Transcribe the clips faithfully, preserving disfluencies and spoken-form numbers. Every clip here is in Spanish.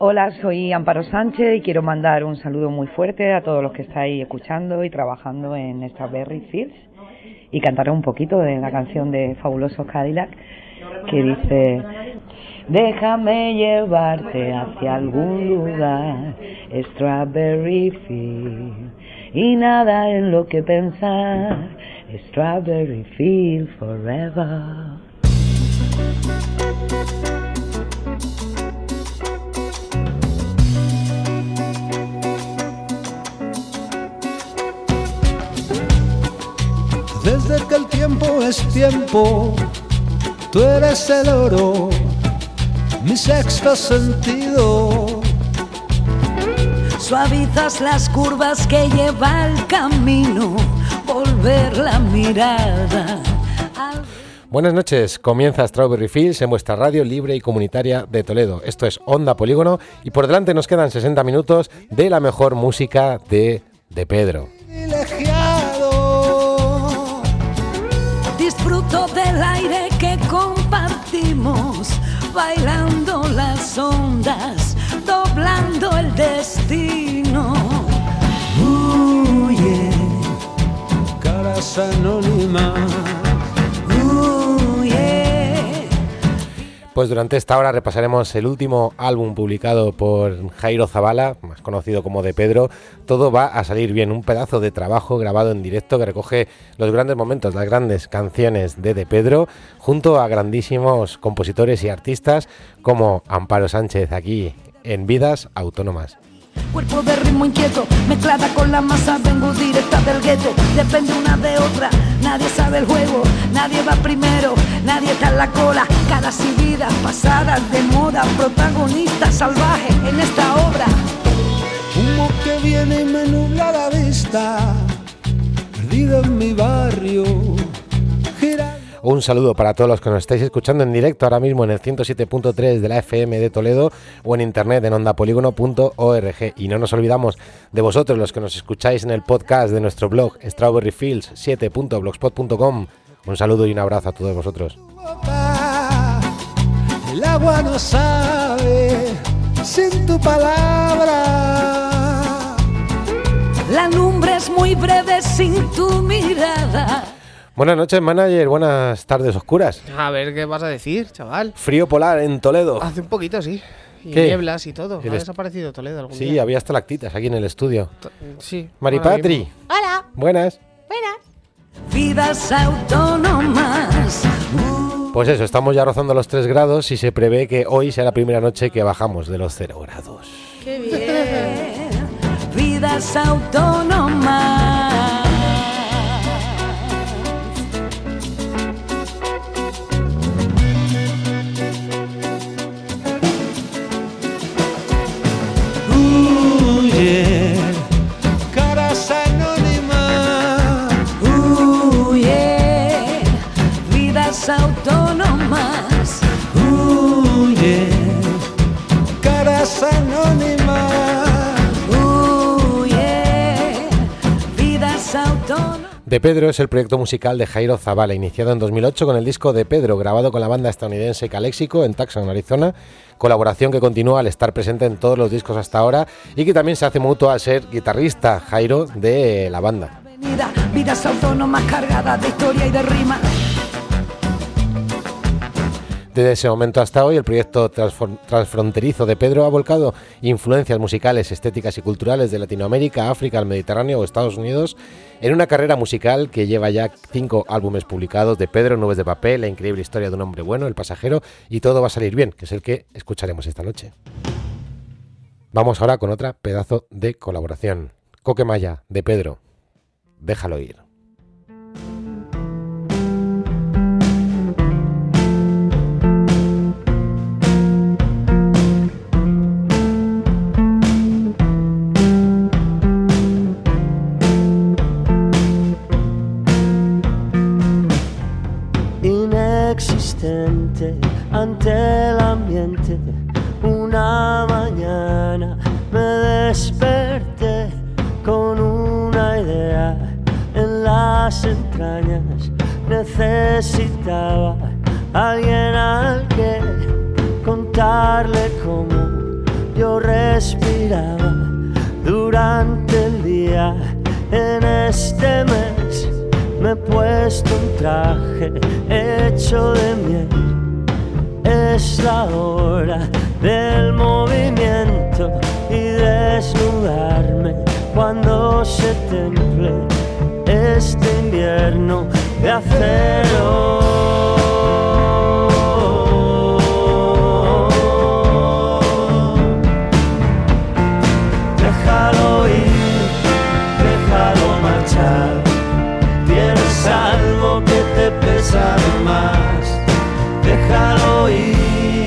Hola, soy Amparo Sánchez y quiero mandar un saludo muy fuerte a todos los que estáis escuchando y trabajando en Strawberry Fields y cantaré un poquito de la canción de Fabulosos Cadillac que dice: déjame llevarte hacia algún lugar, Strawberry Fields, y nada en lo que pensar, Strawberry Fields forever. Desde que el tiempo es tiempo, tú eres el oro, mi sexto sentido. Suavizas las curvas que lleva el camino, volver la mirada. Al... Buenas noches, comienza Strawberry Fields en vuestra radio libre y comunitaria de Toledo. Esto es Onda Polígono y por delante nos quedan sesenta minutos de la mejor música de, de Pedro. Disfruto del aire que compartimos, bailando las ondas, doblando el destino. Uh, yeah. Caras anónimas. Uh, yeah. Pues durante esta hora repasaremos el último álbum publicado por Jairo Zabala, más conocido como De Pedro. Todo va a salir bien, un pedazo de trabajo grabado en directo que recoge los grandes momentos, las grandes canciones de De Pedro, junto a grandísimos compositores y artistas como Amparo Sánchez aquí en Vidas Autónomas. Cuerpo de ritmo inquieto, mezclada con la masa, vengo directa del gueto. Depende una de otra, nadie sabe el juego, nadie va primero, nadie está en la cola. Caras y vidas pasadas de moda, protagonista salvaje en esta obra. Humo que viene y me nubla la vista, perdido en mi barrio, gira. Un saludo para todos los que nos estáis escuchando en directo ahora mismo en el ciento siete punto tres de la F M de Toledo o en internet en onda polígono punto org. Y no nos olvidamos de vosotros, los que nos escucháis en el podcast de nuestro blog strawberry fields siete punto blogspot punto com. Un saludo y un abrazo a todos vosotros. El agua no sabe sin tu palabra. La lumbre es muy breve sin tu mirada. Buenas noches, manager. Buenas tardes oscuras. A ver, ¿qué vas a decir, chaval? Frío polar en Toledo. Hace un poquito, sí. Y ¿Qué? nieblas y todo. El Ha est- desaparecido Toledo algún Sí, día. había estalactitas aquí en el estudio. T- Sí. Maripatri. Hola. Buenas. Vidas autónomas. Uh. Pues eso, estamos ya rozando los tres grados y se prevé que hoy sea la primera noche que bajamos de los cero grados. Qué bien. Vidas autónomas. Uh, yeah. Caras anónimas. Uh, yeah. Vidas autónomas. Uh, yeah. Caras anónimas. Uh, yeah. Vidas autónomas. De Pedro es el proyecto musical de Jairo Zabala, iniciado en dos mil ocho con el disco De Pedro, grabado con la banda estadounidense Calexico en Tucson, Arizona, colaboración que continúa al estar presente en todos los discos hasta ahora y que también se hace mutuo al ser guitarrista Jairo de la banda. Avenida, vidas autónomas cargadas de historia y de rima. Desde ese momento hasta hoy, el proyecto transfor- transfronterizo de Pedro ha volcado influencias musicales, estéticas y culturales de Latinoamérica, África, el Mediterráneo o Estados Unidos en una carrera musical que lleva ya cinco álbumes publicados de Pedro, Nubes de Papel, La increíble historia de un hombre bueno, El pasajero y Todo va a salir bien, que es el que escucharemos esta noche. Vamos ahora con otra pedazo de colaboración. Coquemaya, de Pedro. Déjalo ir. Inexistente ante el ambiente, una mañana me desperté con una idea en las entrañas. Necesitaba alguien al que contarle cómo yo respiraba durante el día. En este mes me he puesto un traje hecho de miel. Es la hora del movimiento y desnudarme cuando se temple este invierno de acero. Déjalo ir, déjalo marchar. Tienes algo que te pesa más. Déjalo ir,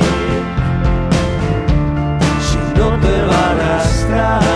si no te va a arrastrar.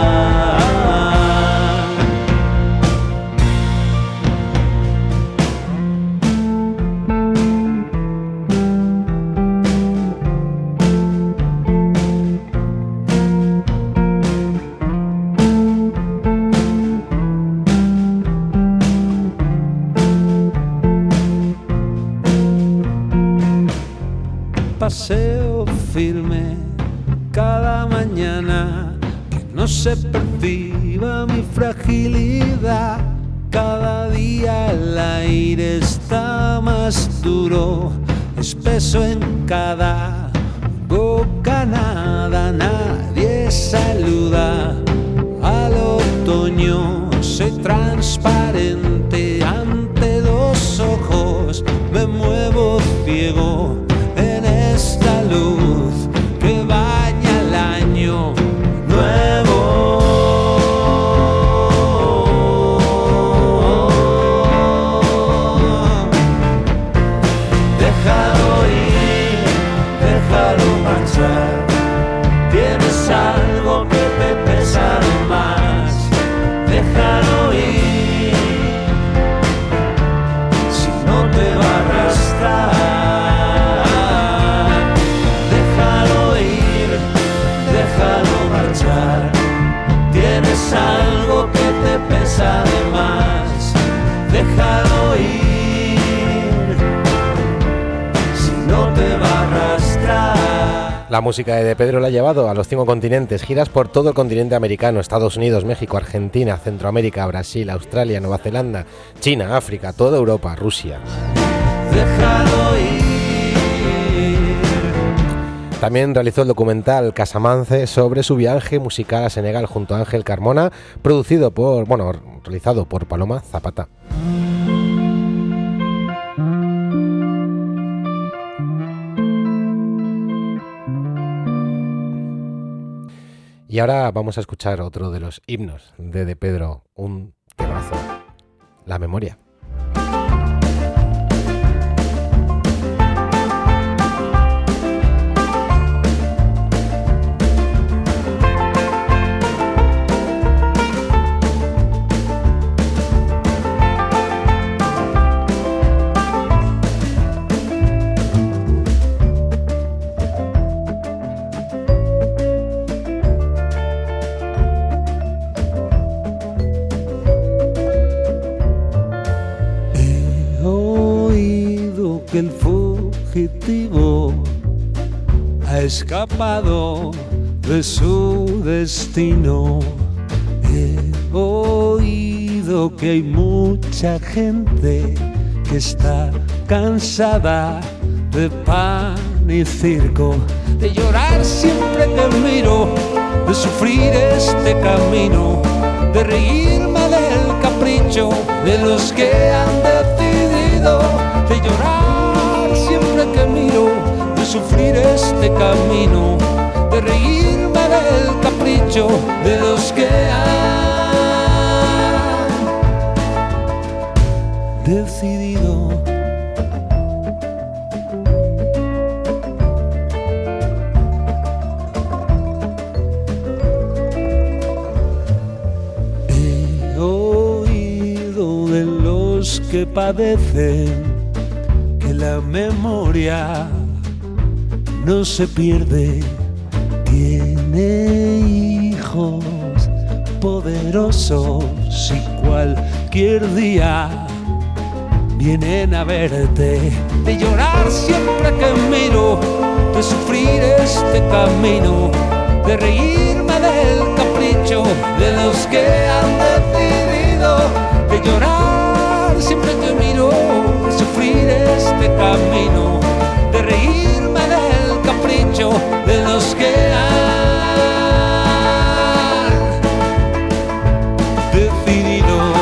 Paseo firme cada mañana, que no se perciba mi fragilidad. Cada día el aire está más duro, espeso en cada bocanada. Nadie saluda al otoño, soy transparente ante los ojos, me muevo ciego en esta luz que baña el año nuevo. Déjalo ir, déjalo marchar. Tienes algo que te pesa más. Déjalo ir, si no te va a arrastrar. Tienes algo que te pesa de más. Déjalo ir, si no te va a arrastrar. La música de Pedro la ha llevado a los cinco continentes, giras por todo el continente americano, Estados Unidos, México, Argentina, Centroamérica, Brasil, Australia, Nueva Zelanda, China, África, toda Europa, Rusia. Déjalo ir. También realizó el documental Casamance sobre su viaje musical a Senegal junto a Ángel Carmona, producido por, bueno, realizado por Paloma Zapata. Y ahora vamos a escuchar otro de los himnos de De Pedro, un temazo, La Memoria. Que el fugitivo ha escapado de su destino. He oído que hay mucha gente que está cansada de pan y circo, de llorar siempre que miro, de sufrir este camino, de reírme del capricho de los que han decidido, de llorar siempre que miro, de sufrir este camino, de reírme del capricho de los que han decidido. He oído de los que padecen que la memoria no se pierde, tiene hijos poderosos y cualquier día vienen a verte, de llorar siempre que miro, de sufrir este camino, de reírme del capricho de los que han decidido, de llorar siempre que miro, de sufrir este camino, de reírme del capricho de los que han decidido.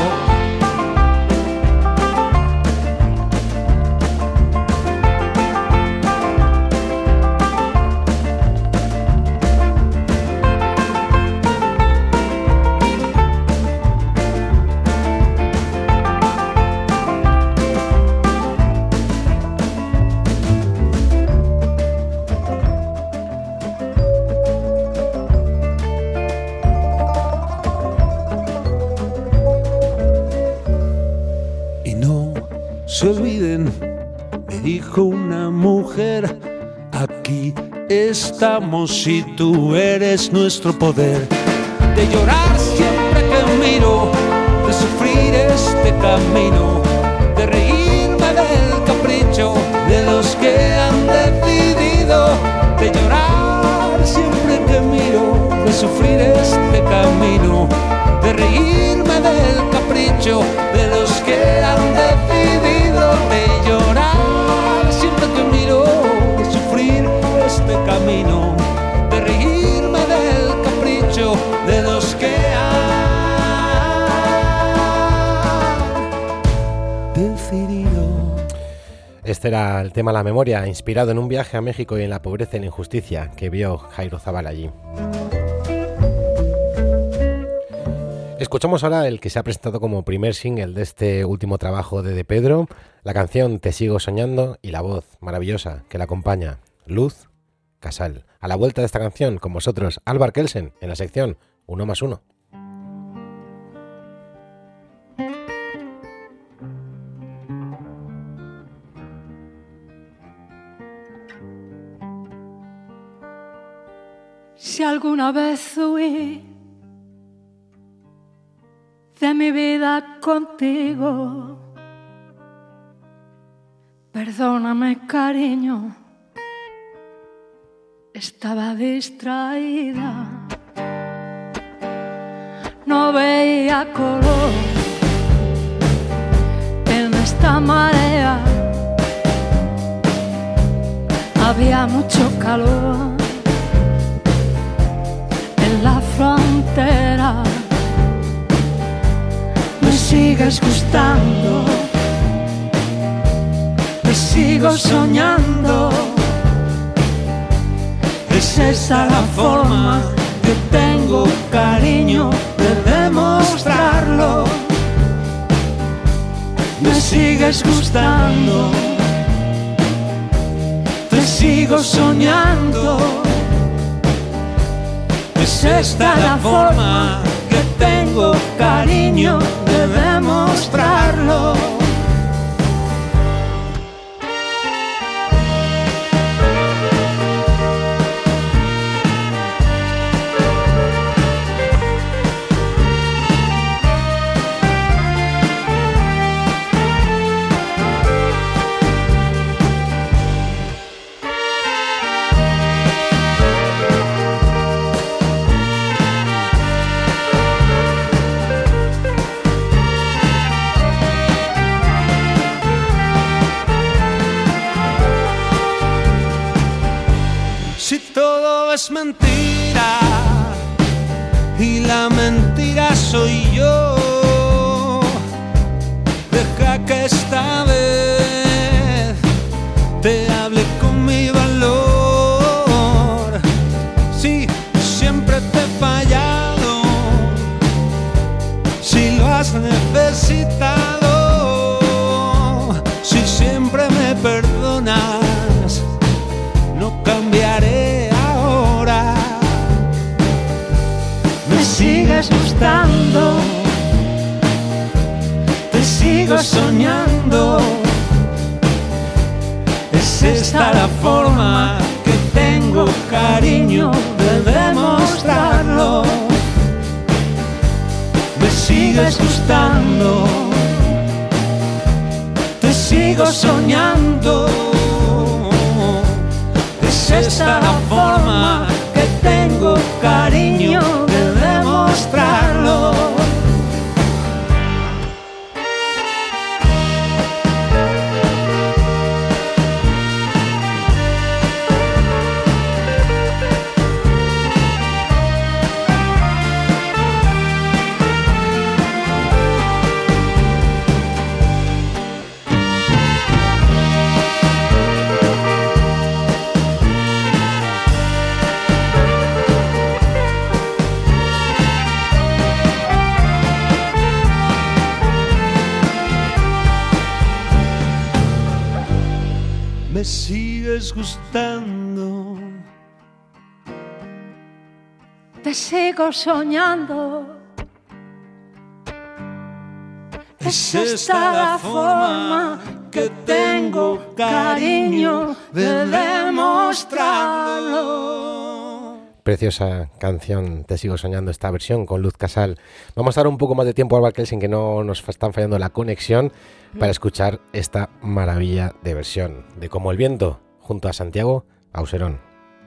Se olviden, me dijo una mujer, aquí estamos y tú eres nuestro poder. De llorar siempre que miro, de sufrir este camino, de reírme del capricho de los que han decidido, de llorar siempre que miro, de sufrir este camino, de reírme del capricho de los que han decidido, de llorar siempre que miro, de sufrir este camino, de reírme del capricho de los que han decidido. Este era el tema La Memoria, inspirado en un viaje a México y en la pobreza y la injusticia que vio Jairo Zabal allí. Escuchamos ahora el que se ha presentado como primer single de este último trabajo de De Pedro, la canción Te sigo soñando y la voz maravillosa que la acompaña, Luz Casal. A la vuelta de esta canción, con vosotros, Álvar Kelsen, en la sección Uno más Uno. Si alguna vez huí de mi vida contigo, perdóname, cariño, estaba distraída, no veía color en esta marea, había mucho calor en la frontera. Me sigues gustando, me sigo soñando. Es esa la forma que tengo, cariño, de demostrarlo. Me sigues gustando, te sigo soñando. Es esta la forma que tengo, cariño, de demostrarlo. Es mentira y la mentira soy yo. Deja que esta vez te hable con mi valor. Si siempre te he fallado, si lo has necesitado, si siempre me perdonas, no cambiaré. Me sigues gustando, te sigo soñando. Es esta la forma que tengo, cariño, de demostrarlo. Me sigues gustando, te sigo soñando. Es esta la forma que tengo, cariño de demostrarlo. Me sigues gustando, te sigo soñando. es esta la forma que tengo, cariño, de demostrarlo. Preciosa canción, Te sigo soñando, esta versión con Luz Casal. Vamos a dar un poco más de tiempo a Álvaro Kelsen, que no nos están fallando la conexión, para escuchar esta maravilla de versión de Como el viento, junto a Santiago Auserón.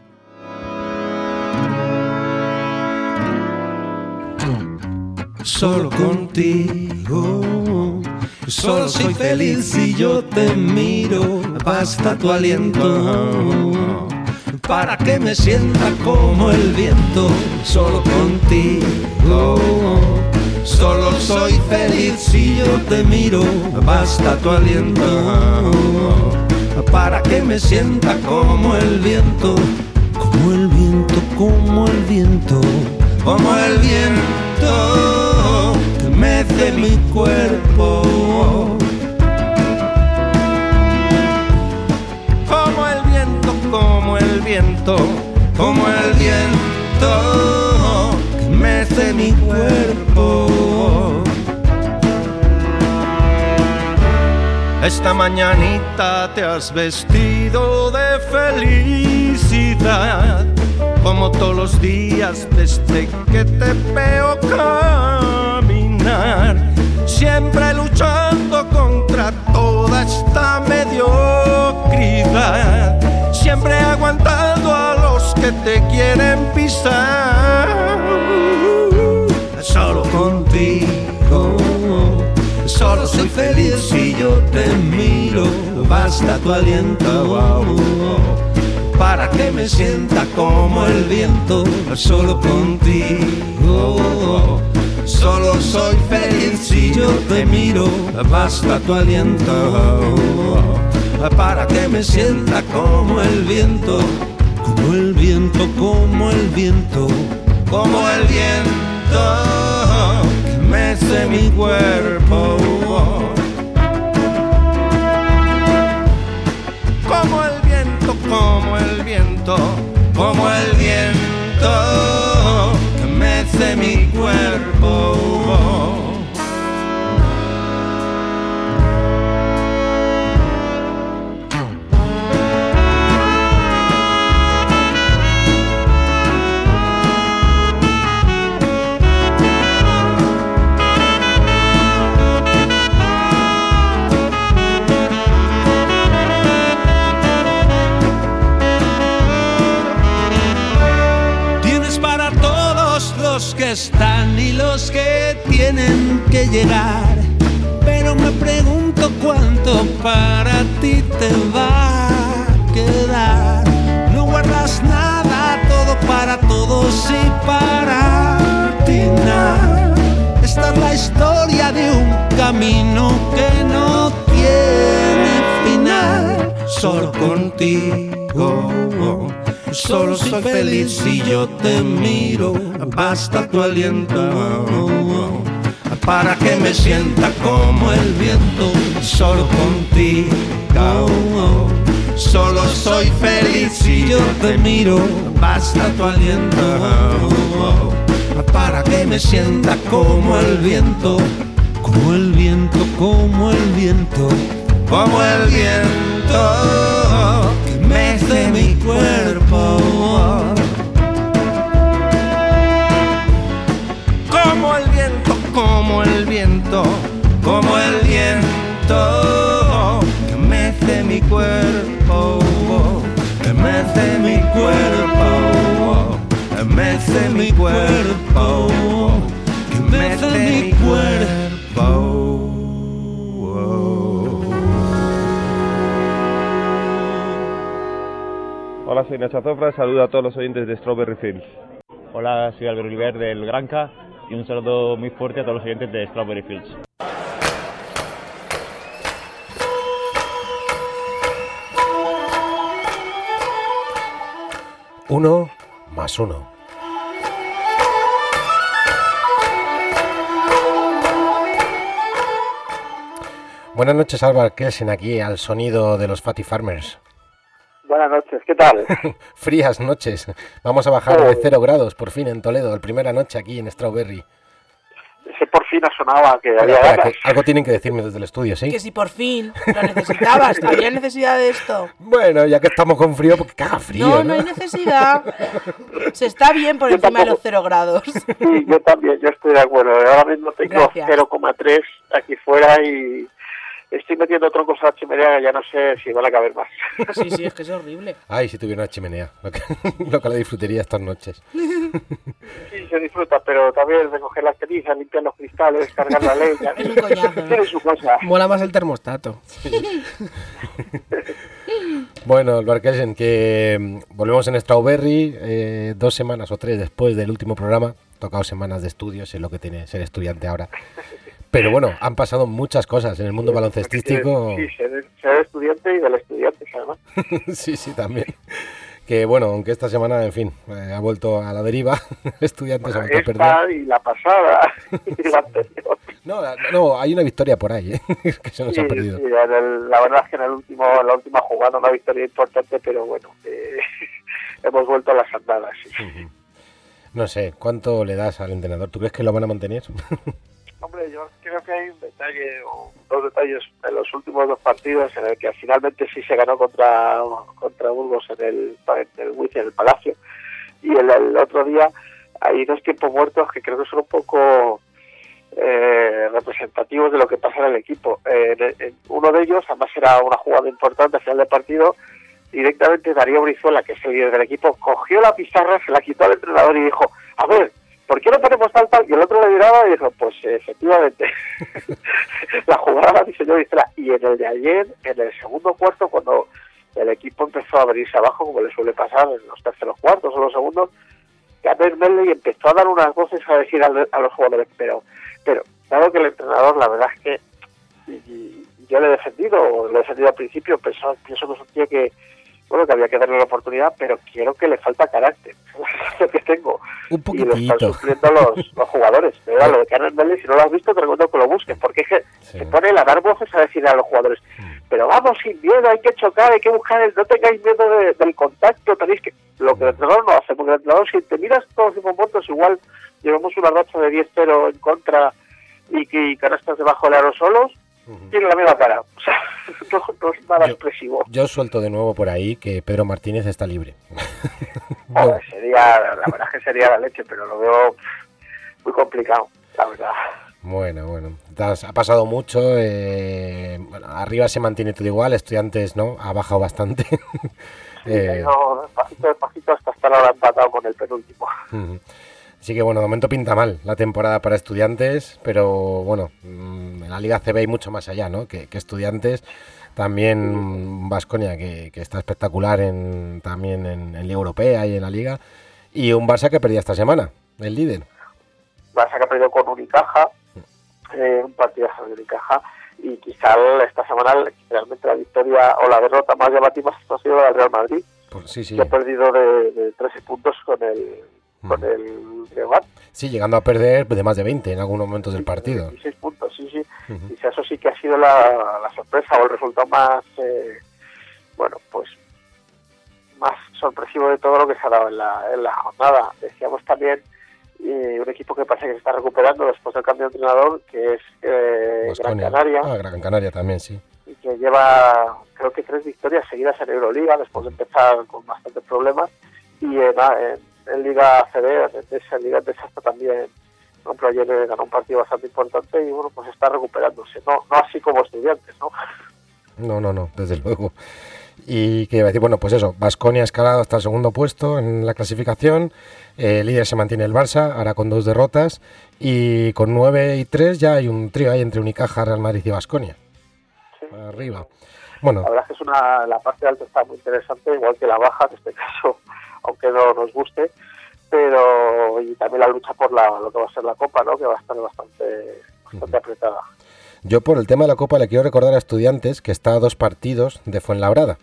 Solo contigo, solo soy feliz si yo te miro. Basta tu aliento para que me sienta como el viento. Solo contigo, solo soy feliz si yo te miro. Basta tu aliento para que me sienta como el viento. Como el viento, como el viento, como el viento que mece mi cuerpo. Como el viento, como el viento, como el viento que mece mi cuerpo. Esta mañanita te has vestido de felicidad, como todos los días desde que te veo caminar, siempre luchando contra toda esta mediocridad, siempre aguantando a los que te quieren pisar. Solo contigo, solo soy feliz si yo te miro. Basta tu aliento, wow, para que me sienta como el viento. Solo contigo, solo soy feliz si yo te miro. Basta tu aliento para que me sienta como el viento. Como el viento, como el viento, como el viento que mece mi cuerpo. Como el viento, como el viento, como el viento que mece mi cuerpo. Que están y los que tienen que llegar, pero me pregunto cuánto para ti te va a quedar. No guardas nada, todo para todos y para ti nada. Esta es la historia de un camino que no tiene final. Solo contigo, solo soy feliz si yo te miro. Basta tu aliento para que me sienta como el viento. Solo contigo, solo soy feliz si yo te miro. Basta tu aliento para que me sienta como el viento. Como el viento, como el viento, como el viento que mece mi cuerpo. Como el viento, como el viento, como el viento que mece mi cuerpo, que mece mi cuerpo, que mece mi cuerpo, que mece mi cuerpo. Hola, soy Nacho Azofra, saludo a todos los oyentes de Strawberry Fields. Hola, soy Álvaro Oliver del Granca y un saludo muy fuerte a todos los oyentes de Strawberry Fields. Uno más uno. Buenas noches, Álvaro Kelsen, aquí al sonido de los Fatty Farmers. Buenas noches, ¿qué tal? Frías noches. Vamos a bajar oh. de cero grados por fin en Toledo, la primera noche aquí en Strawberry. Ese por fin sonaba que espera, había espera, ganas. que algo tienen que decirme desde el estudio, ¿sí? Que si por fin lo necesitabas, había necesidad de esto. Bueno, ya que estamos con frío, porque caga frío, ¿no? No, no hay necesidad. Se está bien por yo encima tampoco. de los cero grados. Sí, yo también, yo estoy de acuerdo. Ahora mismo tengo cero coma tres aquí fuera y estoy metiendo troncos a la chimenea que ya no sé si van a caber más. Sí, sí, es que es horrible. Ay, si tuviera una chimenea, lo que, lo que la disfrutaría estas noches. Sí, se disfruta, pero también recoger las cenizas, limpiar los cristales, cargar la leña. Es un coñazo. Tiene su cosa. Mola más el termostato. Sí. Bueno, Álvaro Kelsen, que volvemos en Strawberry eh, dos semanas o tres después del último programa. Tocado semanas de estudios, es lo que tiene ser estudiante ahora. Pero bueno, han pasado muchas cosas en el mundo baloncestístico. Sí, ser, ser estudiante y del estudiante, además. Sí, sí, también. Que bueno, aunque esta semana, en fin, eh, ha vuelto a la deriva, estudiantes Bueno, ha vuelto a esta perder. y la pasada y la anterior. No, no, hay una victoria por ahí, ¿eh? Que se nos Sí, ha perdido. sí, en el, la verdad es que en, el último, en la última jugada una victoria importante, pero bueno, eh, hemos vuelto a las andadas. Sí. Uh-huh. No sé, ¿cuánto le das al entrenador? ¿Tú crees que lo van a mantener? Hombre, yo creo que hay un detalle, o dos detalles en los últimos dos partidos en el que finalmente sí se ganó contra contra Burgos en el en el Wizzing, en el Palacio, y el, el otro día hay dos tiempos muertos que creo que son un poco eh, representativos de lo que pasa en el equipo. Eh, en, en uno de ellos, además era una jugada importante al final del partido, directamente Darío Brizuela, que es el líder del equipo, cogió la pizarra, se la quitó al entrenador y dijo, a ver, ¿por qué no ponemos tal, tal? Y el otro le miraba y dijo, pues efectivamente, la jugada la diseñó Brizuela. Y en el de ayer, en el segundo cuarto, cuando el equipo empezó a venirse abajo, como le suele pasar en los terceros cuartos o los segundos, Gary Medley empezó a dar unas voces a decir a, a los jugadores, pero, pero, dado que el entrenador, la verdad es que y, y yo le he defendido, lo he defendido al principio, pienso, pienso que es un tío que, bueno, que había que darle la oportunidad, pero quiero que le falta carácter, lo que tengo. Un y lo están poquitito. sufriendo los, los jugadores. De verdad, lo de Karen Medley, si no lo has visto, te recomiendo que lo busques, porque es que Sí. se pone a dar voces a decir a los jugadores, pero vamos sin miedo, hay que chocar, hay que buscar, el, no tengáis miedo de, del contacto, tenéis que... Lo que el entrenador no hace, porque el entrenador, si te miras todos los momentos, igual llevamos una racha de diez cero en contra y que y canastas debajo del aro solos, uh-huh. Tiene la misma cara. O sea, no, no es nada yo, expresivo. Yo suelto de nuevo por ahí que Pedro Martínez está libre. Bueno, sería, la verdad es que sería la leche, pero lo veo muy complicado, la verdad. Bueno, bueno, ha pasado mucho, eh, bueno, arriba se mantiene todo igual, Estudiantes no, ha bajado bastante. Sí, eh, no, bajito de bajito hasta estar ahora empatado con el penúltimo. Uh-huh. Así que bueno, de momento pinta mal la temporada para Estudiantes, pero bueno, en la Liga C B hay mucho más allá, ¿no? Que, que Estudiantes, también Baskonia, que, que está espectacular en, también en, en Liga Europea y en la Liga, y un Barça que perdía esta semana, el líder. Barça que ha perdido con Unicaja, eh, un partidazo de Unicaja, y quizá esta semana realmente la victoria o la derrota más llamativa ha sido la del Real Madrid, pues sí, sí. que ha perdido de, de trece puntos con el con el Breogán. Sí, llegando a perder de más de veinte en algunos momentos del partido. dieciséis puntos, sí, sí. Uh-huh. Quizá eso sí que ha sido la, la sorpresa o el resultado más, eh, bueno, pues más sorpresivo de todo lo que se ha dado en la, en la jornada. Decíamos también eh, un equipo que parece que se está recuperando después del cambio de entrenador, que es eh, Gran Canaria. Ah, Gran Canaria también, sí. Y que lleva, creo que tres victorias seguidas en Euroliga, después de empezar con bastantes problemas. Y en, en, en Liga A C B, en Liga de Sasta también, por ejemplo, ayer ganó un partido bastante importante y bueno, pues está recuperándose. No, no así como Estudiantes, ¿no? No, no, no, desde luego. Y que iba a decir, bueno, pues eso, Baskonia ha escalado hasta el segundo puesto en la clasificación, eh, líder se mantiene el Barça, ahora con dos derrotas, y con nueve y tres ya hay un trío ahí entre Unicaja, Real Madrid y Baskonia. Sí. Arriba. Bueno. La verdad es que es una, la parte alta está muy interesante, igual que la baja, en este caso, aunque no nos guste, pero y también la lucha por la, lo que va a ser la Copa, ¿no? Que va a estar bastante, bastante apretada. Yo por el tema de la Copa le quiero recordar a Estudiantes que está a dos partidos de Fuenlabrada.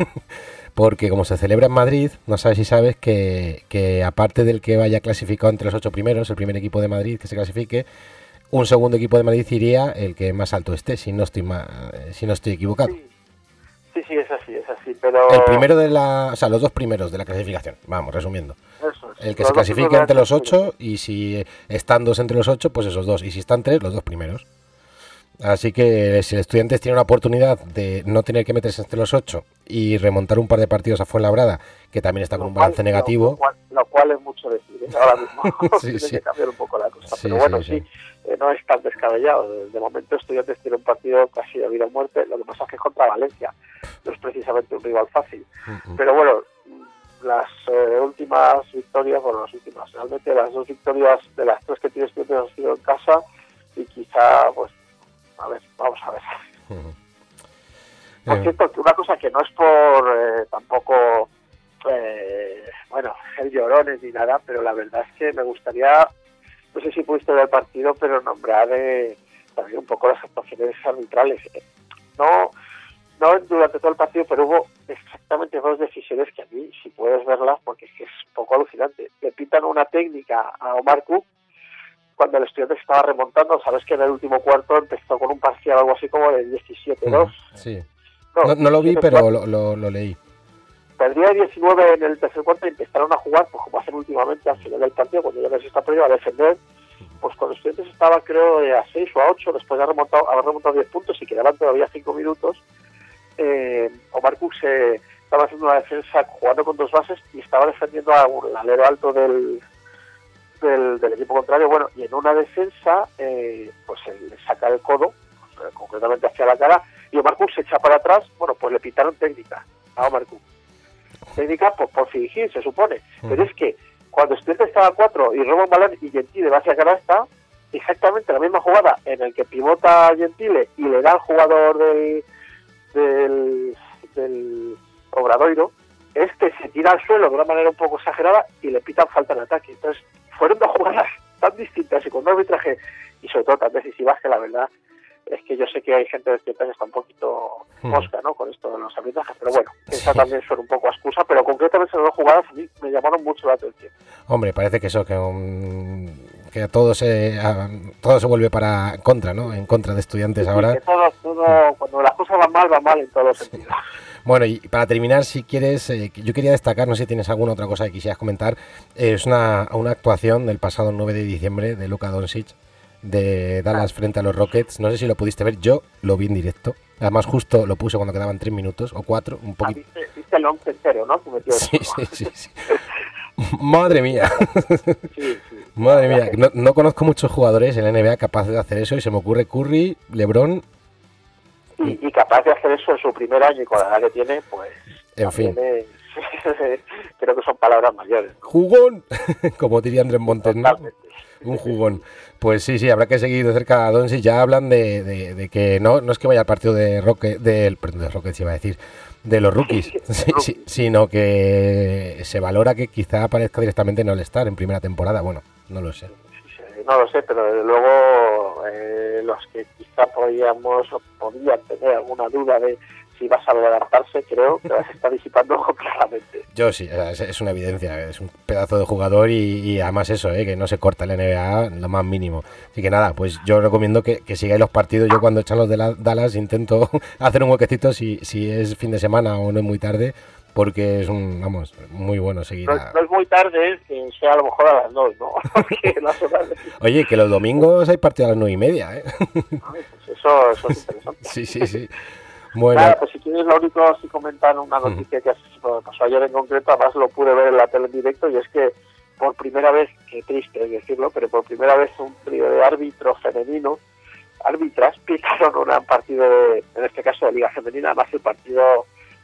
Porque como se celebra en Madrid, no sabes si sabes que, que aparte del que vaya clasificado entre los ocho primeros, el primer equipo de Madrid que se clasifique, un segundo equipo de Madrid iría el que más alto esté, si no estoy ma- si no estoy equivocado. Sí. sí, sí, es así, es así, pero... El primero de la... O sea, los dos primeros de la clasificación, vamos, resumiendo. Eso es. El que se clasifique entre los ocho, y si están dos entre los ocho, pues esos dos, y si están tres, los dos primeros. Así que si el Estudiantes tiene una oportunidad de no tener que meterse entre los ocho y remontar un par de partidos a Fuenlabrada, que también está con un balance negativo... Lo cual, lo cual es mucho decir, ¿eh? Ahora mismo sí, tiene sí. que cambiar un poco la cosa. Sí, pero bueno, sí, sí, sí. Eh, no es tan descabellado. De, de momento Estudiantes tiene un partido casi de vida o muerte, lo que pasa es que es contra Valencia, no es precisamente un rival fácil. Uh-huh. Pero bueno, las eh, últimas victorias, bueno, las últimas, realmente las dos victorias de las tres que tiene Estudiantes han sido en casa, y quizá, pues, a ver, vamos a ver. Uh-huh. Por eh. cierto, que una cosa que no es por eh, tampoco, eh, bueno, el llorones ni nada, pero la verdad es que me gustaría, no sé si pudiste ver el partido, pero nombrar eh, también un poco las actuaciones arbitrales. No, no durante todo el partido, pero hubo exactamente dos decisiones que a mí, si puedes verlas, porque es que es un poco alucinante. Le pitan una técnica a Omar Cook cuando el Estudiantes estaba remontando. Sabes que en el último cuarto empezó con un parcial algo así como de diecisiete dos. Sí. No, no, no lo vi, pero lo, lo, lo leí. Perdía diecinueve en el tercer cuarto y empezaron a jugar, pues como hacen últimamente al final del partido, cuando ya les está perdido, a defender. Pues cuando Estudiantes estaba, creo, a seis o a ocho, después de haber remontado, haber remontado diez puntos y quedaban todavía cinco minutos, eh, Omar Cook se estaba haciendo una defensa jugando con dos bases y estaba defendiendo al alero alto del, del, del equipo contrario. Bueno, y en una defensa, eh, pues él le saca el codo, eh, concretamente hacia la cara, y Omar Cook se echa para atrás. Bueno, pues le pitaron técnica a Omar Cook. Técnica pues, por fingir, se supone. Mm. Pero es que cuando Estudiantes estaba a cuatro y roba un balón y Gentile va hacia canasta, exactamente la misma jugada en el que pivota Gentile y le da al jugador del, del, del Obradoiro, este se tira al suelo de una manera un poco exagerada y le pitan falta de ataque. Entonces, fueron dos jugadas tan distintas y con un arbitraje, y sobre todo tan decisivas, que la verdad es que yo sé que hay gente de Estudiantes que está un poquito mosca, ¿no?, con esto de los arbitrajes, pero bueno, esa también suena un poco a excusa, pero concretamente esas dos jugadas a mí me llamaron mucho la atención. Hombre, parece que eso, que, um, que todo se a, todo se vuelve para contra, ¿no?, en contra de Estudiantes sí, ahora. Que todo, todo, cuando las cosas van mal, van mal en todos los sentidos. Bueno, y para terminar, si quieres, eh, yo quería destacar, no sé si tienes alguna otra cosa que quisieras comentar, eh, es una, una actuación del pasado nueve de diciembre de Luka Doncic, de Dallas frente a los Rockets. No sé si lo pudiste ver, yo lo vi en directo. Además justo lo puse cuando quedaban tres minutos o cuatro, un poquito. Ah, viste, viste el once entero, ¿no? Sí, sí, sí, sí. Madre mía. Sí, sí. Madre mía. No, no conozco muchos jugadores en la N B A capaces de hacer eso y se me ocurre Curry, LeBron. Y, y capaz de hacer eso en su primer año y con la edad que tiene, pues... En fin. Es, creo que son palabras mayores, ¿no? ¡Jugón! Como diría Andrés Montes, ¿no? Un jugón. Pues sí, sí, habrá que seguir de cerca a Doncic. Ya hablan de, de, de que no no es que vaya al partido de Rocket, del, perdón, de Rockets iba a decir, de los rookies, sí, sí, sino que se valora que quizá aparezca directamente en All-Star en primera temporada. Bueno, no lo sé. No lo sé, pero desde luego eh, los que quizá podíamos o podían tener alguna duda de si va a saber adaptarse, creo que las está disipando claramente. Yo sí, es una evidencia, es un pedazo de jugador y, y además eso, eh, que no se corta la N B A lo más mínimo. Así que nada, pues yo recomiendo que, que sigáis los partidos. Yo cuando echan los de la, Dallas intento hacer un huequecito si, si es fin de semana o no es muy tarde, porque es un, vamos, muy bueno seguir. No, a... no es muy tarde, es que sea a lo mejor a las nueve, ¿no? las horas de... Oye, que los domingos hay partido a las nueve y media, ¿eh? Pues eso, eso es interesante. Sí, sí, sí. Bueno. Nada, pues si quieres, lo único, si comentar una noticia que pasó ayer en concreto, además lo pude ver en la tele en directo, y es que por primera vez, qué triste es decirlo, pero por primera vez un trío de árbitros femeninos, árbitras, pitaron un partido, de, en este caso de Liga Femenina. Además el partido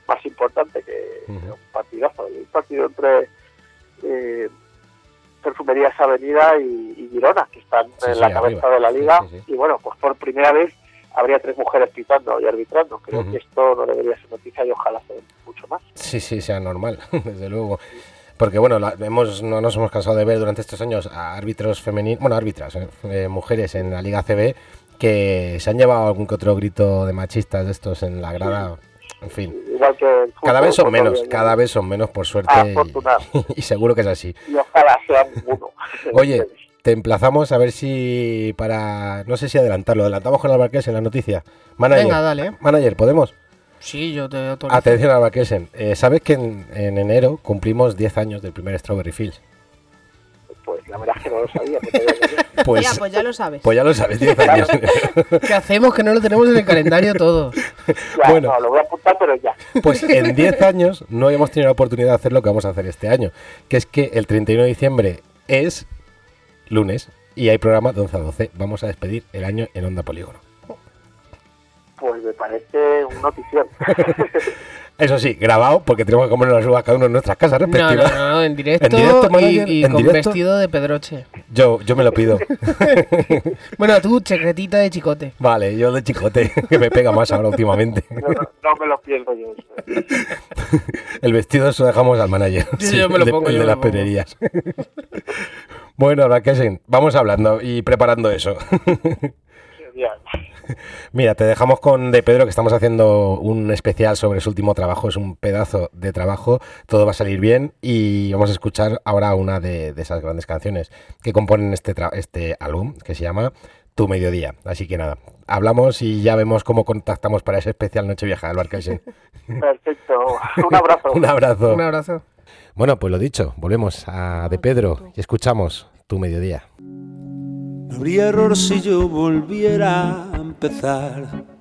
más importante que uh-huh. un partidazo, un partido entre eh, Perfumerías Avenida y, y Girona, que están sí, en sí, la cabeza arriba. de la liga, sí, sí, sí. y bueno, pues por primera vez habría tres mujeres pitando y arbitrando. Creo uh-huh. que esto no debería ser noticia y ojalá sea mucho más. Sí, sí, sea normal, desde luego. Porque bueno, la, hemos, no nos hemos cansado de ver durante estos años a árbitros femeninos, bueno, árbitras, eh, eh, mujeres en la Liga A C B que se han llevado algún que otro grito de machistas de estos en la grada. En fin, igual que el fútbol, cada vez son menos, cada vez son menos por suerte y, y seguro que es así. Y ojalá sea ninguno. Oye, te emplazamos a ver si para, no sé si adelantarlo, adelantamos con Albarqués en la noticia. Manager, Venga, dale. Manager, ¿podemos? Sí, yo te autorizo. Atención, Albarqués. Eh, ¿Sabes que en, en enero cumplimos diez años del primer Strawberry Fields? Pues la verdad es que no lo sabía. Pues, ya, pues ya lo sabes. Pues ya lo sabes, diez años. ¿Qué hacemos que no lo tenemos en el calendario todo? Ya, bueno, no, lo voy a apuntar, pero ya. Pues en diez años no hemos tenido la oportunidad de hacer lo que vamos a hacer este año, que es que el treinta y uno de diciembre es lunes y hay programa de once a doce. Vamos a despedir el año en Onda Polígono. Pues me parece un notición. Eso sí, grabado, porque tenemos que comer las uvas cada uno en nuestras casas respectivas. No, no, no, en directo, ¿En directo manager, y, y ¿en con directo? Vestido de Pedroche. Yo, yo me lo pido. Bueno, tú, checretita de chicote. Vale, yo de chicote, que me pega más ahora últimamente. No, no, no me lo pierdo yo. El vestido se lo dejamos al manager. Sí, sí, yo me lo pongo. El de, yo el de las pongo. pedrerías. Bueno, Raquel, vamos hablando y preparando eso. Mira, te dejamos con De Pedro, que estamos haciendo un especial sobre su último trabajo. Es un pedazo de trabajo, todo va a salir bien y vamos a escuchar ahora una de, de esas grandes canciones que componen este, tra- este álbum, que se llama Tu Mediodía. Así que nada, hablamos y ya vemos cómo contactamos para ese especial Nochevieja, Albarqués. Perfecto, un abrazo. Un abrazo. Un abrazo. Bueno, pues lo dicho, volvemos a De Pedro y escuchamos Tu Mediodía. No habría error si yo volviera a empezar.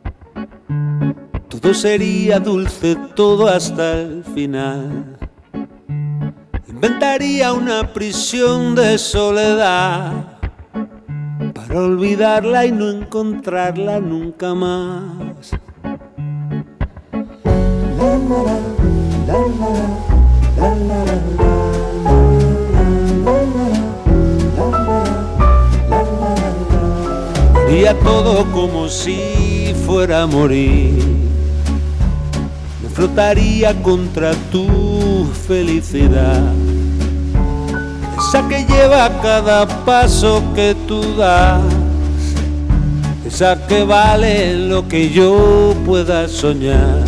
Todo sería dulce, todo hasta el final. Inventaría una prisión de soledad para olvidarla y no encontrarla nunca más. La, la, la, la, la, la, la. Haría todo como si fuera a morir. Me frotaría contra tu felicidad, esa que lleva cada paso que tú das, esa que vale lo que yo pueda soñar.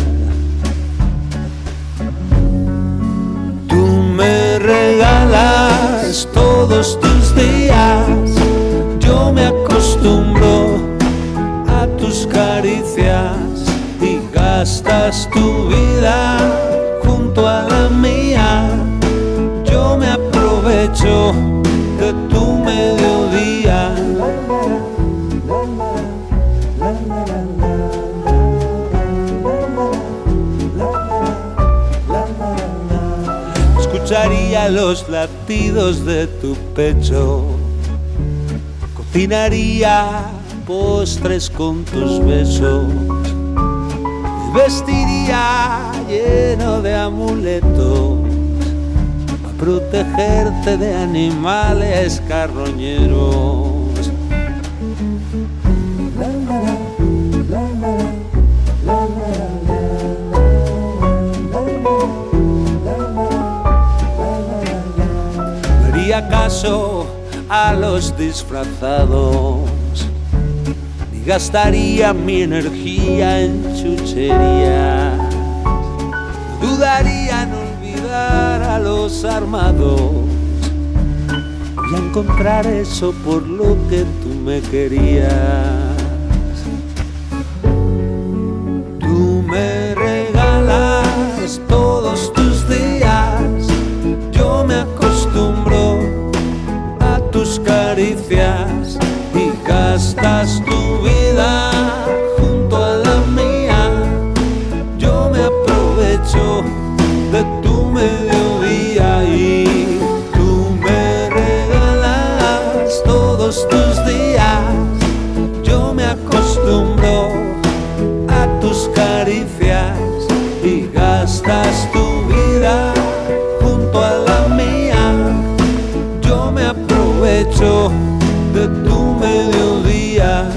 Tú me regalas todos tus días, yo me acostumbro a tus caricias y gastas tu vida junto a la mía. Yo me aprovecho de tu mediodía. Escucharía los latidos de tu pecho, cocinaría postres con tus besos, me vestiría lleno de amuletos para protegerte de animales carroñeros. No haría caso a los disfrazados, ni gastaría mi energía en chucherías. No dudaría en olvidar a los armados. Voy a encontrar eso por lo que tú me querías. Tú me regalas todos tus días, yo me acostumbro a tus caricias y gastas tu vida junto a la mía. Yo me aprovecho de tu mediodía y tú me regalas todos tus días. Yo me acostumbro a tus caricias y gastas de tu mediodía.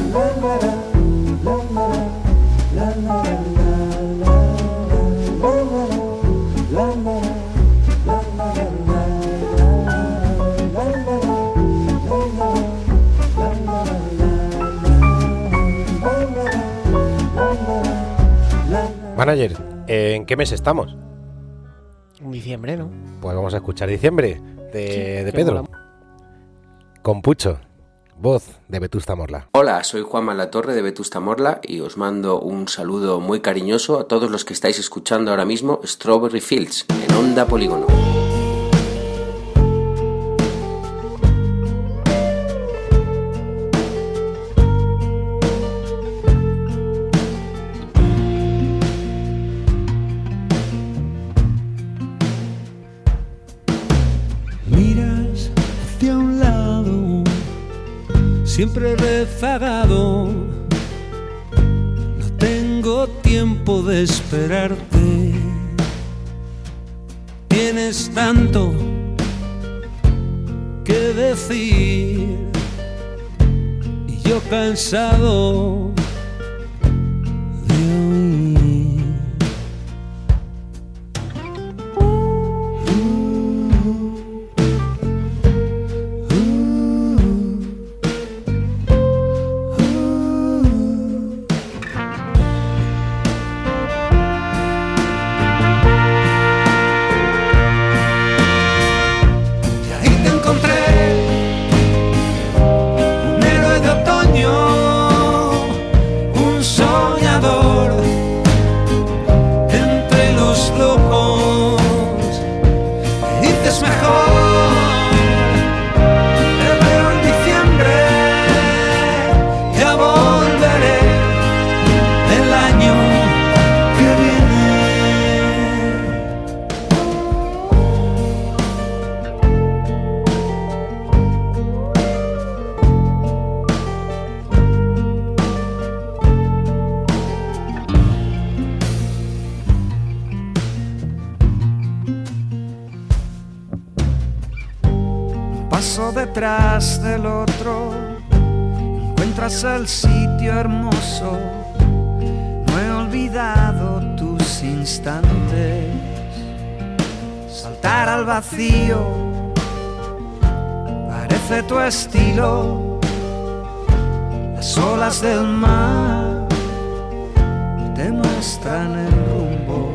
Manager, ¿en qué mes estamos? En diciembre, ¿no? Pues vamos a escuchar Diciembre de, Sí, de Pedro. mola. Con Pucho, voz de Vetusta Morla. Hola, soy Juanma Latorre de Vetusta Morla y os mando un saludo muy cariñoso a todos los que estáis escuchando ahora mismo Strawberry Fields en Onda Polígono. Miras hacia un lado, siempre rezagado. No tengo tiempo de esperarte. Tienes tanto que decir y yo cansado de oír. Paso detrás del otro, encuentras el sitio hermoso. No he olvidado tus instantes, saltar al vacío parece tu estilo. Las olas del mar te muestran el rumbo.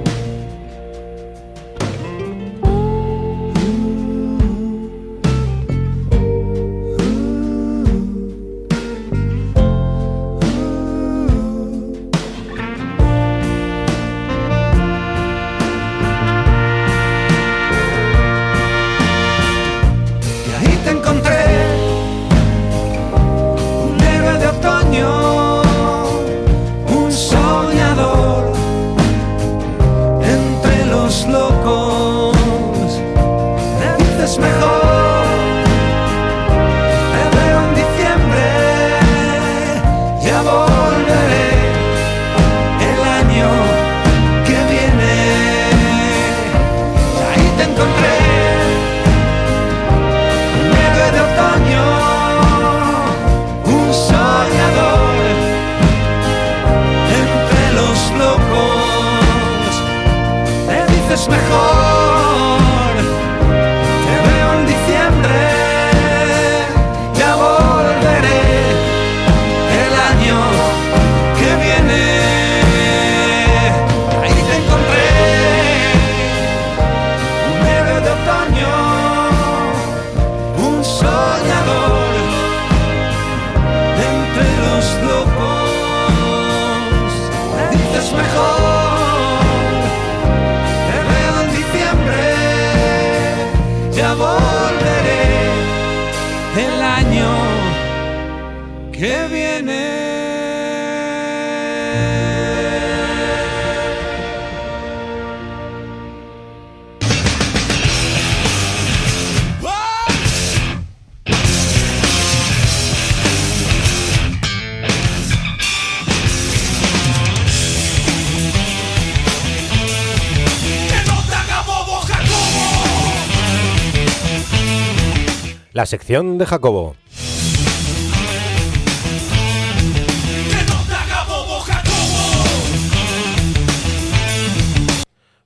La sección de Jacobo.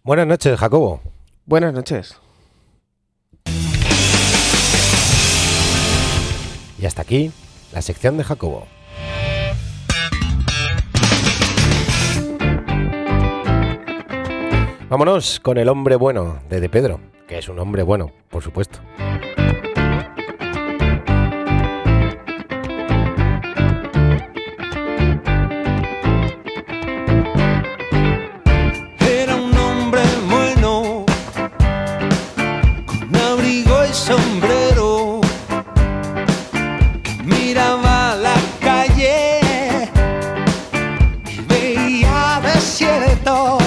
Buenas noches, Jacobo. Buenas noches. Y hasta aquí la sección de Jacobo. Vámonos con El hombre bueno de De Pedro, que es un hombre bueno, por supuesto. Era un hombre bueno, con abrigo y sombrero, que miraba la calle y veía desiertos.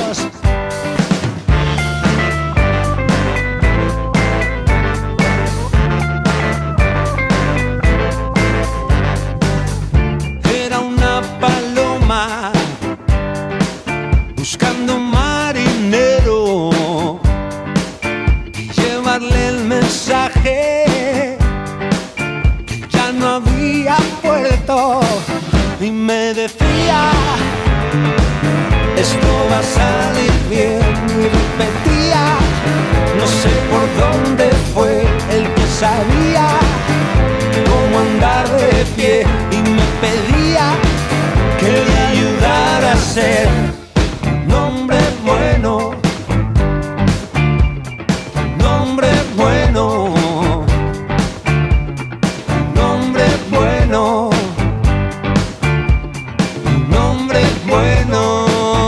Buscando un marinero y llevarle el mensaje que ya no había puerto, y me decía: esto va a salir bien, y repetía: no sé por dónde fue el que sabía cómo andar de pie, y me pedía que le ayudara a ser un hombre bueno, un hombre bueno, un hombre bueno, un hombre bueno.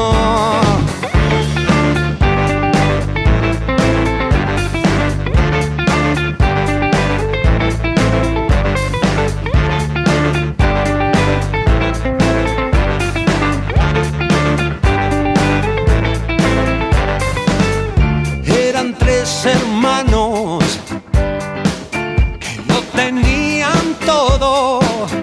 Hermanos que lo tenían todo,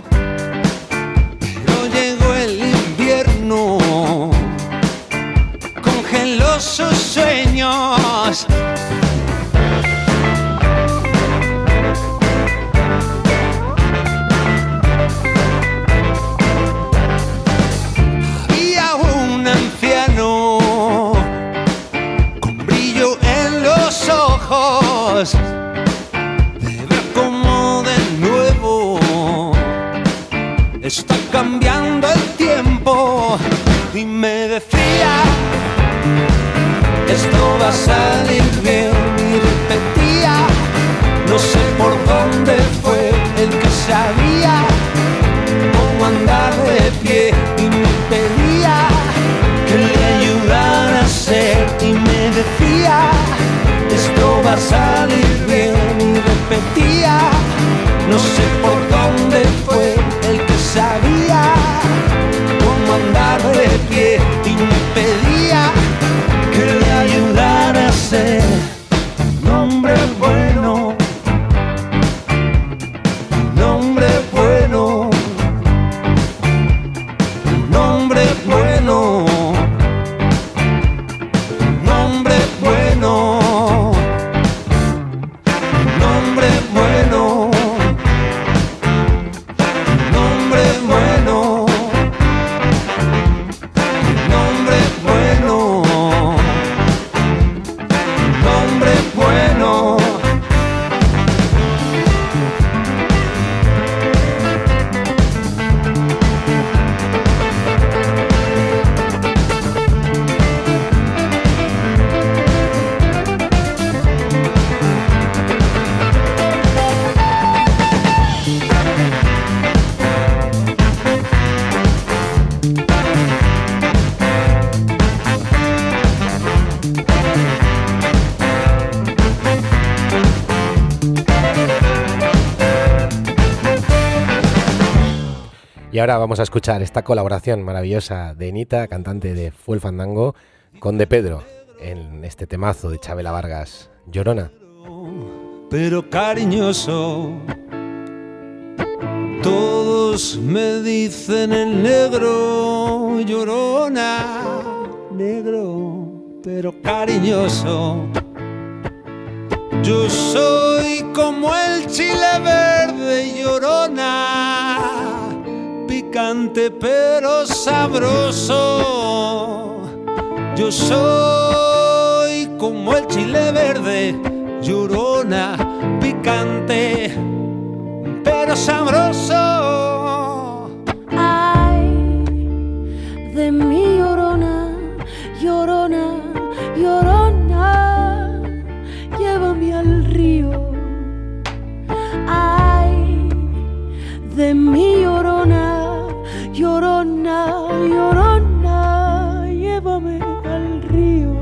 pero llegó el invierno, congeló sus sueños. Había un anciano ojos de ver como de nuevo está cambiando el tiempo, y me decía: esto va a salir bien, y repetía: no sé por dónde fue el que sabía cómo andar de pie, y me pedía que le ayudara a ser, y me decía: esto va a salir bien, y repetía: no sé por dónde fue el que sabía cómo andar de pie, y me pedía que le ayudara a ser un hombre bueno, un hombre bueno, un hombre bueno, un hombre bueno. Y ahora vamos a escuchar esta colaboración maravillosa de Nita, cantante de Fue el Fandango, con De Pedro, en este temazo de Chabela Vargas, Llorona. Pero cariñoso, todos me dicen el negro, llorona, negro, pero cariñoso. Yo soy como el chile verde, llorona, picante pero sabroso. Yo soy como el chile verde, llorona, picante, pero sabroso. Ay, de mi llorona, llorona, llorona, llévame al río. Ay, de mi llorona, llorona, llorona, llévame al río.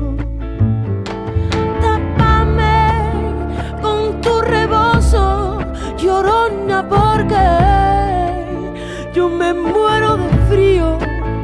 Tápame con tu rebozo, llorona, porque yo me muero de frío.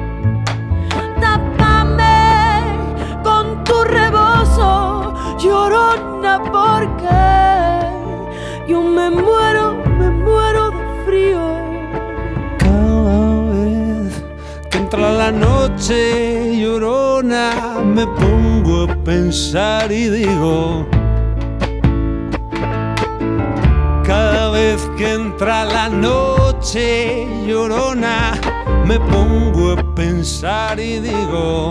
Tápame con tu rebozo, llorona, porque yo me muero, me muero de frío. Cada vez que entra la noche, llorona, me pongo a pensar y digo, cada vez que entra la noche, llorona, me pongo a pensar y digo,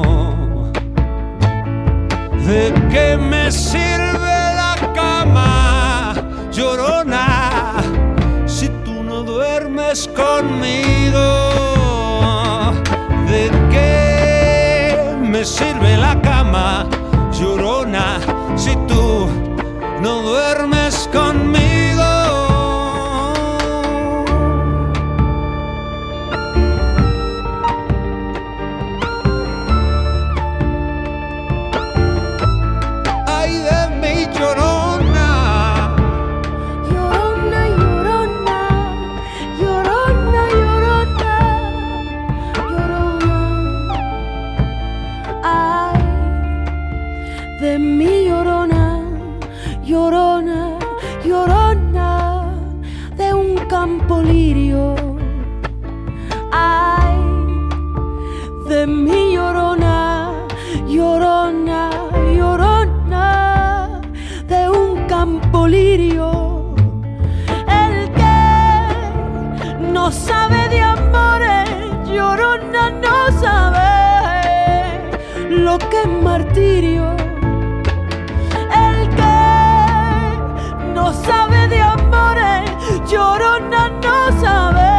¿de qué me sirve la cama, llorona, si tú no duermes conmigo? ¿De qué me sirve la cama, llorona, si tú no duermes conmigo? Lirio, ay, de mi llorona, llorona, llorona, de un campo lirio, el que no sabe de amores, llorona, no sabe lo que es martirio, el que no sabe de amores, llorona, no sabe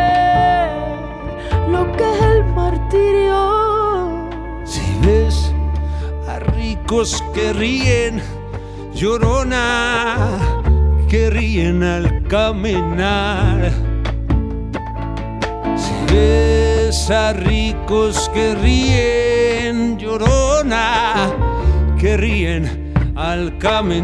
lo que es el martirio. Si ves a ricos que ríen, llorona, que ríen al caminar. Si ves a ricos que ríen, llorona, que ríen al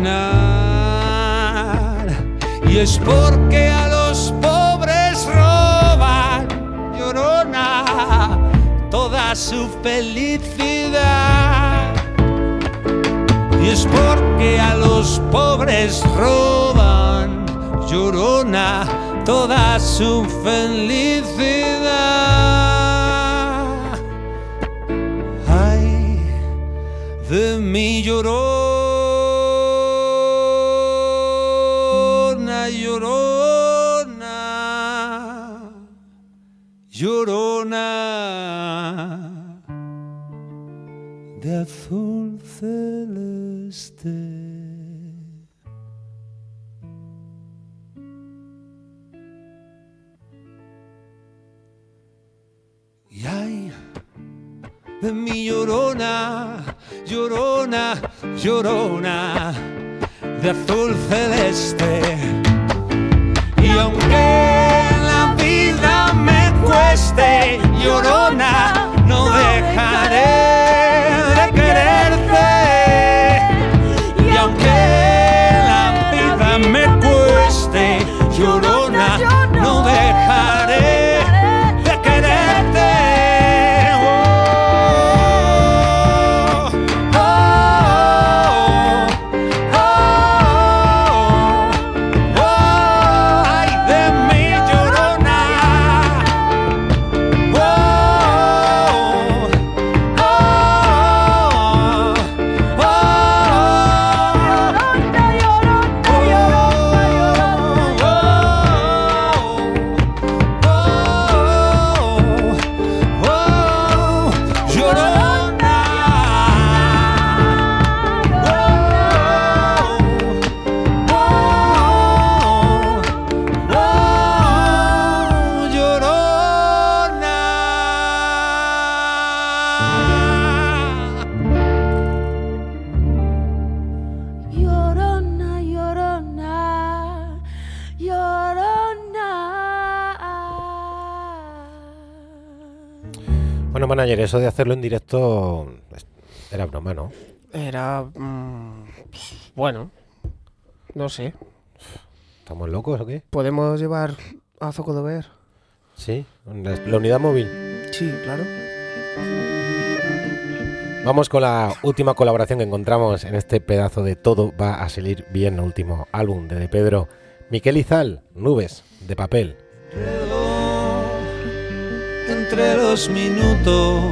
caminar. Y es porque a los pobres roban, llorona, toda su felicidad. Y es porque a los pobres roban, llorona, toda su felicidad. Ay, de mi llorona, llorona de azul celeste. Y ay, de mi llorona, llorona, llorona de azul celeste. Y aunque la vida me cueste, llorona, no dejaré de quererte. Y aunque la vida me cueste, llorona, no dejaré de quererte. Oh, oh, oh, oh, oh, ay de mi Bueno, manager, eso de hacerlo en directo era broma, ¿no? Era... Mmm, bueno, no sé. ¿Estamos locos o qué? ¿Podemos llevar a Zocodover? Sí, la, la unidad móvil. Sí, claro. Vamos con la última colaboración que encontramos en este pedazo de Todo va a salir bien, último álbum de, de Pedro. Miquel Izal, Nubes de papel. Entre los minutos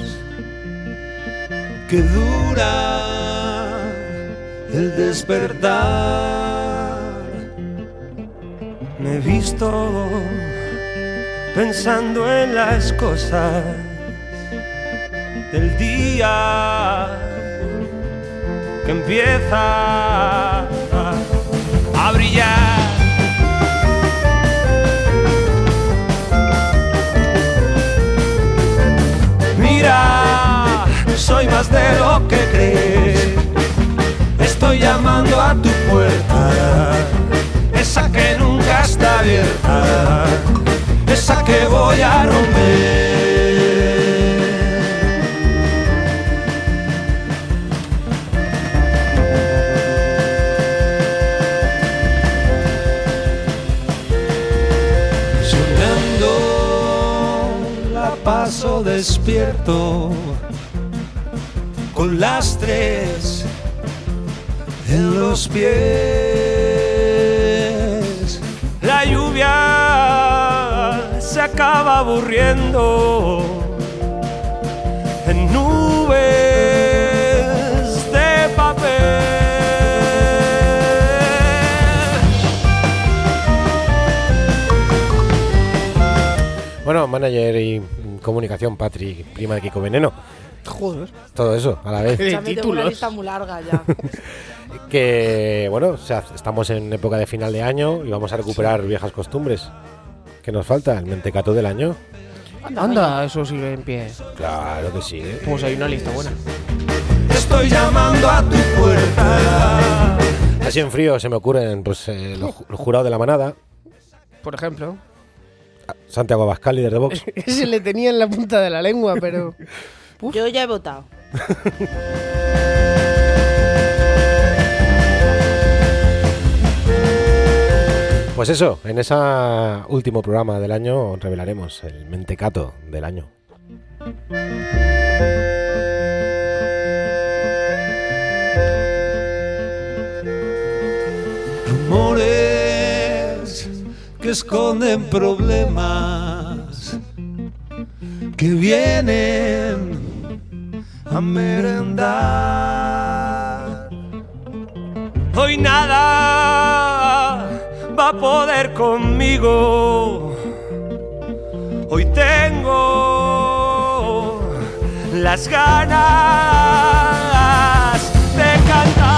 que dura el despertar, me he visto pensando en las cosas del día que empieza a brillar. Mira, soy más de lo que crees. Estoy llamando a tu puerta, esa que nunca está abierta, esa que voy a romper. Paso despierto con las tres en los pies. La lluvia se acaba aburriendo en nubes de papel. Bueno, manager y comunicación, Patri, prima de Kiko Veneno. Joder. Todo eso, a la vez. Ya me tengo una lista muy larga ya. Que, bueno, o sea, estamos en época de final de año y vamos a recuperar sí. viejas costumbres. ¿Qué nos falta? ¿El mentecato del año? Anda, Anda, eso sigue en pie. Claro que sí. ¿eh? Pues hay una lista buena. Estoy llamando a tu puerta. Así en frío se me ocurren, pues, eh, los, los jurados de la manada. Por ejemplo... Santiago Abascal, líder de Vox. Ese le tenía en la punta de la lengua, pero... Uf. Yo ya he votado. Pues eso, en ese último programa del año revelaremos el mentecato del año. Rumores que esconden problemas que vienen a merendar. Hoy nada va a poder conmigo. Hoy tengo las ganas de cantar.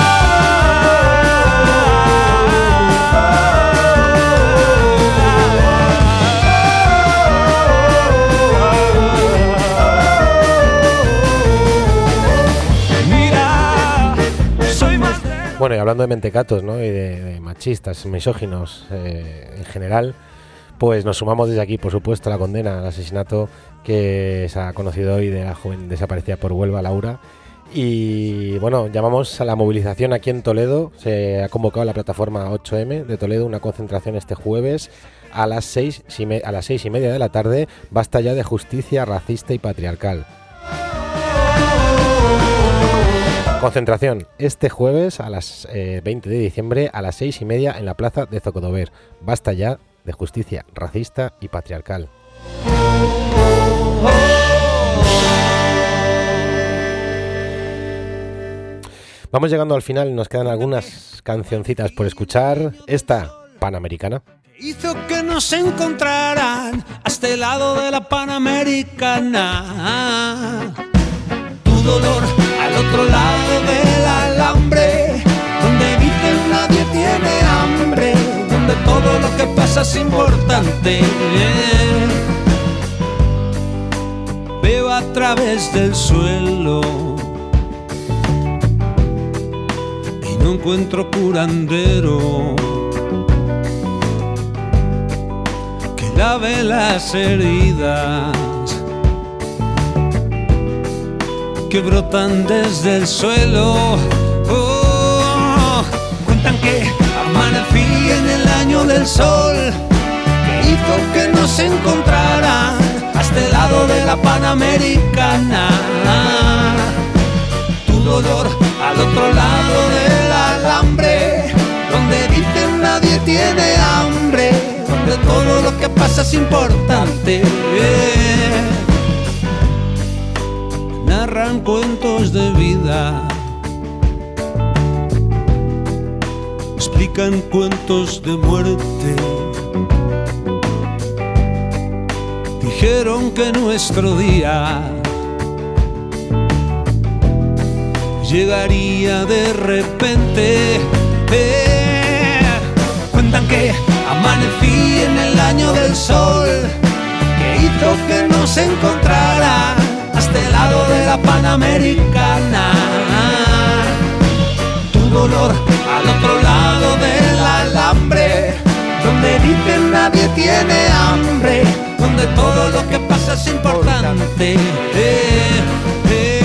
Bueno, y hablando de mentecatos, ¿no? Y de, de machistas, misóginos eh, en general, pues nos sumamos desde aquí, por supuesto, a la condena al asesinato que se ha conocido hoy de la joven desaparecida por Huelva, Laura. Y bueno, llamamos a la movilización aquí en Toledo. Se ha convocado la plataforma ocho eme de Toledo, una concentración este jueves a las seis, a las seis y media de la tarde. Basta ya de justicia racista y patriarcal. Concentración este jueves a las eh, veinte de diciembre a las seis y media en la plaza de Zocodover. Basta ya de justicia racista y patriarcal. Vamos llegando al final, nos quedan algunas cancioncitas por escuchar. Esta, Panamericana. Hizo que nos encontraran hasta el lado de la Panamericana. Tu dolor al otro lado del alambre, donde dicen nadie tiene hambre, donde todo lo que pasa es importante. Veo a través del suelo y no encuentro curandero que lave las heridas que brotan desde el suelo. Oh, cuentan que amanecí en el año del sol, que hizo que nos encontraran a este lado de la Panamericana. Tu dolor al otro lado del alambre, donde dicen nadie tiene hambre, donde todo lo que pasa es importante. Narran cuentos de vida, explican cuentos de muerte. Dijeron que nuestro día llegaría de repente. Eh, cuentan que amanecí en el año del sol, que hizo que nos encontrara a este lado de la Panamericana. Tu dolor al otro lado del alambre, donde dicen nadie tiene hambre, donde todo lo que pasa es importante. Eh, eh.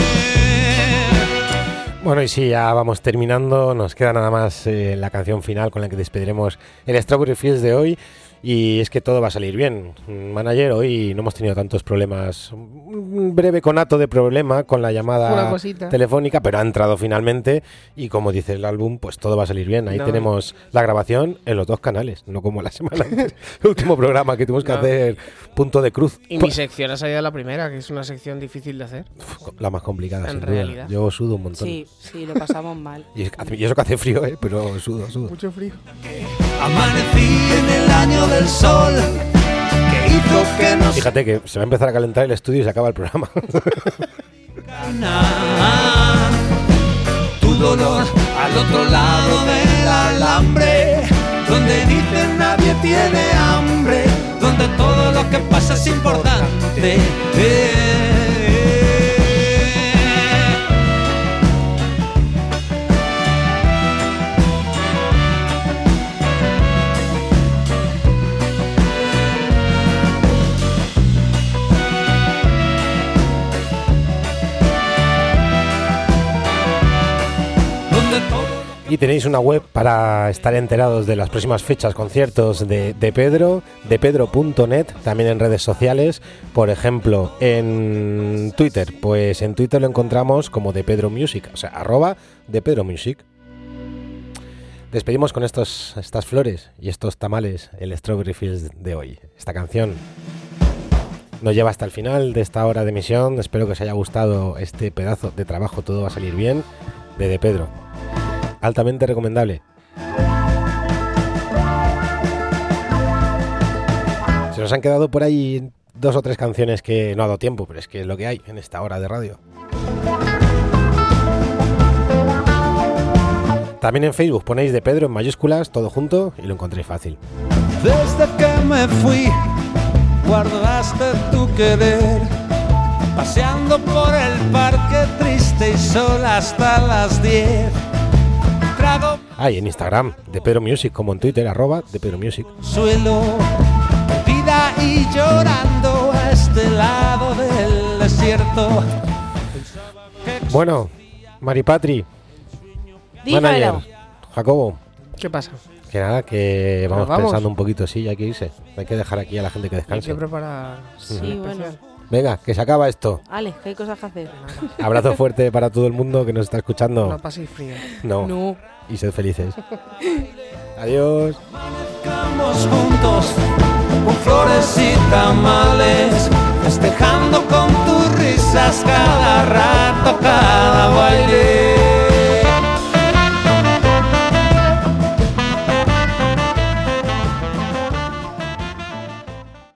Bueno, y sí, ya vamos terminando. Nos queda nada más eh, la canción final con la que despediremos el Strawberry Fields de hoy. Y es que todo va a salir bien. Manager, hoy no hemos tenido tantos problemas. Un breve conato de problema con la llamada telefónica, pero ha entrado finalmente. Y como dice el álbum, pues todo va a salir bien. Ahí no. Tenemos la grabación en los dos canales, no como la semana antes. El último programa que tuvimos que no. hacer punto de cruz. Y mi sección ha salido la primera, que es una sección difícil de hacer. La más complicada, en sin realidad. duda. Yo sudo un montón. Sí, sí, lo pasamos mal. Y, es, y eso que hace frío, ¿eh? Pero sudo, sudo. Mucho frío. Amanecí en el año del sol, que hizo que nos... Fíjate que se va a empezar a calentar el estudio y se acaba el programa. Tu dolor al otro lado del alambre, donde dicen nadie tiene hambre, donde todo lo que pasa es importante. Eh. Y tenéis una web para estar enterados de las próximas fechas, conciertos de, de Pedro, de pedro punto net, también en redes sociales, por ejemplo, en Twitter, pues en Twitter lo encontramos como de Pedro Music, o sea, arroba de Pedro Music. Despedimos con estos, estas flores y estos tamales el Strawberry Fields de hoy. Esta canción nos lleva hasta el final de esta hora de emisión. Espero que os haya gustado este pedazo de trabajo, todo va a salir bien, de De Pedro. Altamente recomendable. Se nos han quedado por ahí dos o tres canciones que no ha dado tiempo, pero es que es lo que hay en esta hora de radio. También en Facebook ponéis De Pedro en mayúsculas, todo junto, y lo encontréis fácil. Desde que me fui, guardaste tu querer, paseando por el parque triste y sola hasta las diez. Ah, y en Instagram, De Pedro Music, como en Twitter, arroba De Pedro Music. Suelo, vida y llorando a este lado del desierto. Bueno, Maripatri, manager, Jacobo. ¿Qué pasa? Que nada, que vamos, vamos pensando un poquito, sí, hay que irse. Hay que dejar aquí a la gente que descanse. Hay que preparar. Sí, uh-huh. bueno. Venga, que se acaba esto. Ale, que hay cosas que hacer. Abrazo fuerte para todo el mundo que nos está escuchando. No paséis frío. No. No. Y sed felices. Adiós. Amanezcamos juntos con flores y tamales.